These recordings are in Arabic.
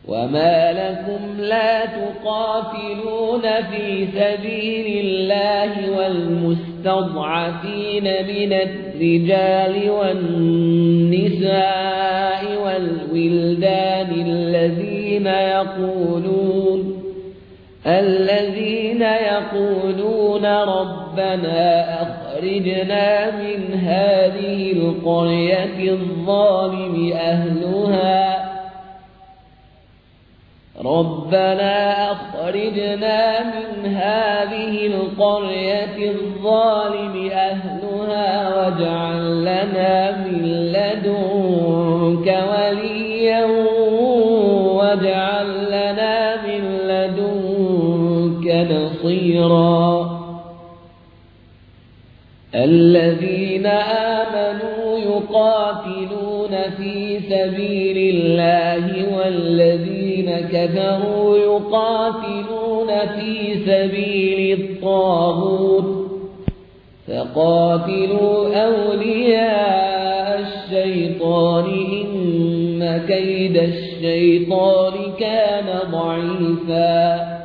وما لكم لا تقاتلون في سبيل الله والمستضعفين من الرجال والنساء والولدان الذين يقولون ربنا أخرجنا من هذه القرية الظالم أهلها واجعل لنا من لدنك وليا واجعل لنا من لدنك نصيرا. الذين آمنوا يقاتلون في سبيل الله والذين كفروا يقاتلون في سبيل الطاغوت فقاتلوا أولياء الشيطان إن كيد الشيطان كان ضعيفا.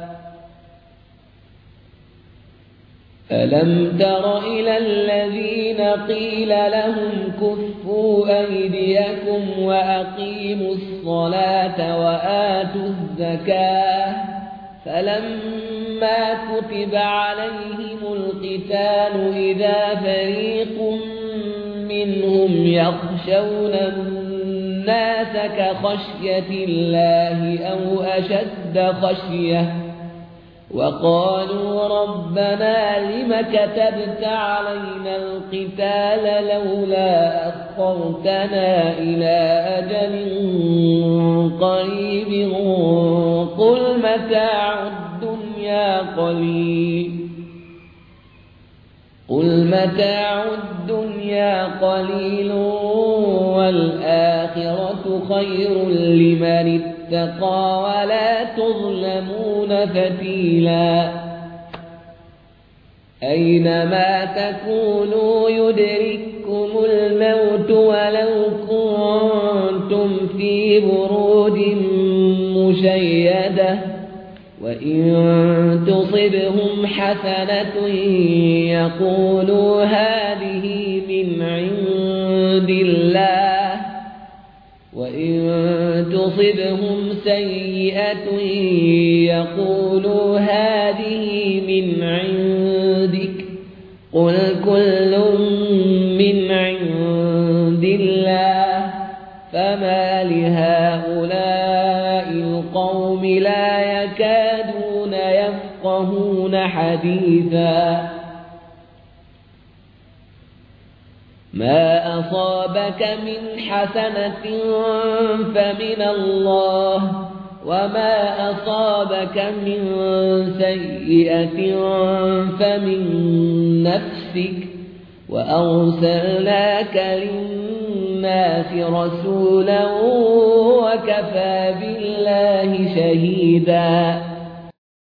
ألم تر إلى الذين قيل لهم كفوا أيديكم وأقيموا الصلاة وآتوا الزكاة فلما كتب عليهم القتال إذا فريق منهم يخشون الناس كخشية الله أو أشد خشية وقالوا ربنا لم كتبت علينا القتال لولا أخرتنا إلى أجل قريب قل متاع الدنيا قليل والآخرة خير لمن اتقى ولا تظلمون فتيلا. أينما تكونوا يدرككم الموت ولو كنتم في بروج مشيدة وإن تصبهم حسنة يقولوا هذه من عند الله وإن تصبهم سيئة يقولوا هذه من عندك قل كل من عند الله فما لهؤلاء القوم لا يكادون يفقهون حديثا. ما أصابك من حسنة فمن الله وما أصابك من سيئة فمن نفسك وأرسلناك للناس رسولا وكفى بالله شهيدا.